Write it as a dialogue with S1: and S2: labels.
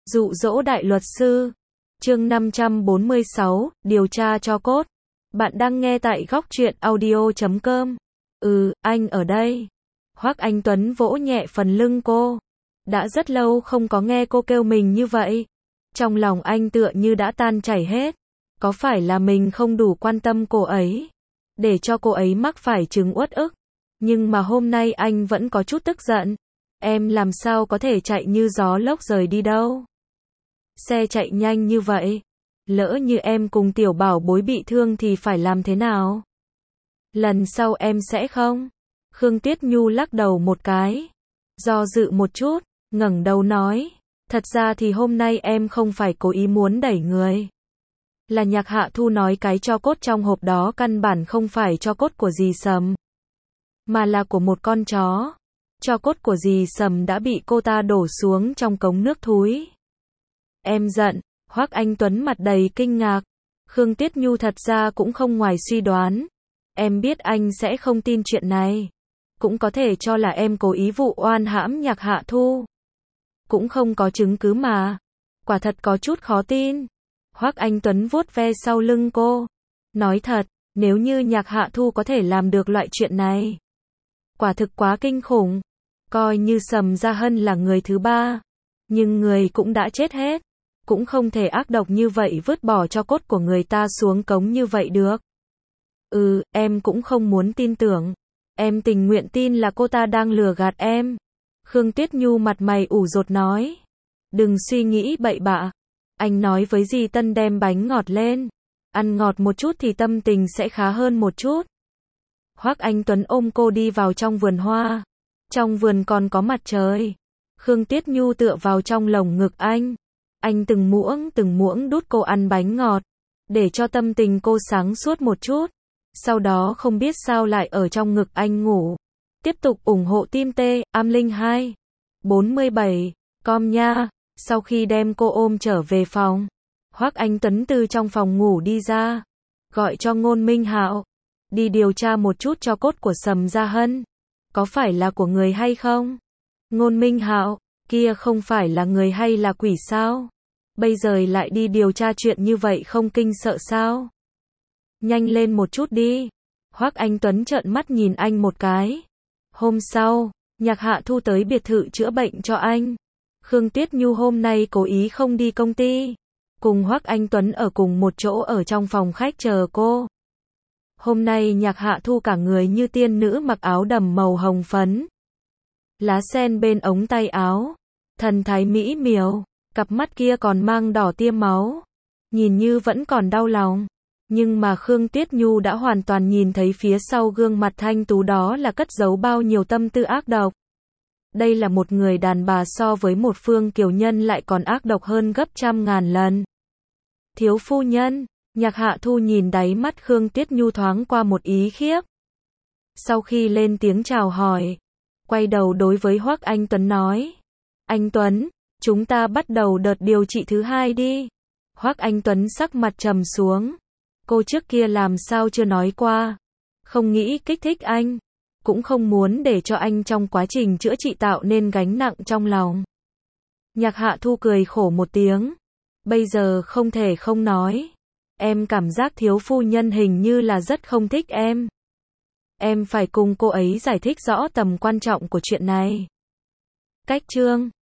S1: Dụ dỗ đại luật sư. Chương 546, điều tra cho cốt. Bạn đang nghe tại góc truyện audio.com. Anh ở đây. Hoắc Anh Tuấn vỗ nhẹ phần lưng cô. Đã rất lâu không có nghe cô kêu mình như vậy. Trong lòng anh tựa như đã tan chảy hết. Có phải là mình không đủ quan tâm cô ấy, để cho cô ấy mắc phải chứng uất ức? Nhưng mà hôm nay anh vẫn có chút tức giận. Em làm sao có thể chạy như gió lốc rời đi đâu? Xe chạy nhanh như vậy. Lỡ như em cùng tiểu bảo bối bị thương thì phải làm thế nào? Lần sau em sẽ không. Khương Tuyết Nhu lắc đầu một cái. Do dự một chút, ngẩng đầu nói. Thật ra thì hôm nay em không phải cố ý muốn đẩy người. Là Nhạc Hạ Thu nói cái tro cốt trong hộp đó căn bản không phải tro cốt của dì Sầm, mà là của một con chó. Tro cốt của dì Sầm đã bị cô ta đổ xuống trong cống nước thúi. Em giận. Hoắc Anh Tuấn mặt đầy kinh ngạc. Khương Tuyết Nhu thật ra cũng không ngoài suy đoán. Em biết anh sẽ không tin chuyện này. Cũng có thể cho là em cố ý vụ oan hãm Nhạc Hạ Thu. Cũng không có chứng cứ mà. Quả thật có chút khó tin. Hoắc Anh Tuấn vuốt ve sau lưng cô. Nói thật, nếu như Nhạc Hạ Thu có thể làm được loại chuyện này, quả thực quá kinh khủng. Coi như Sầm Gia Hân là người thứ ba, nhưng người cũng đã chết hết. Cũng không thể ác độc như vậy vứt bỏ tro cốt của người ta xuống cống như vậy được. Em cũng không muốn tin tưởng. Em tình nguyện tin là cô ta đang lừa gạt em. Khương Tuyết Nhu mặt mày ủ rột nói. Đừng suy nghĩ bậy bạ. Anh nói với dì Tân đem bánh ngọt lên. Ăn ngọt một chút thì tâm tình sẽ khá hơn một chút. Hoắc Anh Tuấn ôm cô đi vào trong vườn hoa. Trong vườn còn có mặt trời. Khương Tuyết Nhu tựa vào trong lồng ngực anh. Anh từng muỗng đút cô ăn bánh ngọt, để cho tâm tình cô sáng suốt một chút. Sau đó không biết sao lại ở trong ngực anh ngủ. Tiếp tục ủng hộ team T, Amling 2, 47, com nha. Sau khi đem cô ôm trở về phòng, Hoắc Anh Tuấn từ trong phòng ngủ đi ra, gọi cho Ngôn Minh Hạo, đi điều tra một chút tro cốt của Sầm Gia Hân, có phải là của người hay không? Ngôn Minh Hạo, kia không phải là người hay là quỷ sao? Bây giờ lại đi điều tra chuyện như vậy không kinh sợ sao? Nhanh lên một chút đi. Hoắc Anh Tuấn trợn mắt nhìn anh một cái. Hôm sau, Nhạc Hạ Thu tới biệt thự chữa bệnh cho anh. Khương Tuyết Nhu hôm nay cố ý không đi công ty, cùng Hoắc Anh Tuấn ở cùng một chỗ ở trong phòng khách chờ cô. Hôm nay Nhạc Hạ Thu cả người như tiên nữ mặc áo đầm màu hồng phấn, lá sen bên ống tay áo, thần thái mỹ miều, cặp mắt kia còn mang đỏ tia máu, nhìn như vẫn còn đau lòng. Nhưng mà Khương Tuyết Nhu đã hoàn toàn nhìn thấy phía sau gương mặt thanh tú đó là cất giấu bao nhiêu tâm tư ác độc. Đây là một người đàn bà so với một Phương Kiều Nhân lại còn ác độc hơn gấp trăm ngàn lần. Thiếu phu nhân, Nhạc Hạ Thu nhìn đáy mắt Khương Tuyết Nhu thoáng qua một ý khiếp. Sau khi lên tiếng chào hỏi, quay đầu đối với Hoắc Anh Tuấn nói. Anh Tuấn, chúng ta bắt đầu đợt điều trị thứ 2 đi. Hoắc Anh Tuấn sắc mặt trầm xuống. Cô trước kia làm sao chưa nói qua. Không nghĩ kích thích anh. Cũng không muốn để cho anh trong quá trình chữa trị tạo nên gánh nặng trong lòng. Nhạc Hạ Thu cười khổ một tiếng. Bây giờ không thể không nói. Em cảm giác thiếu phu nhân hình như là rất không thích em. Em phải cùng cô ấy giải thích rõ tầm quan trọng của chuyện này. Cách chương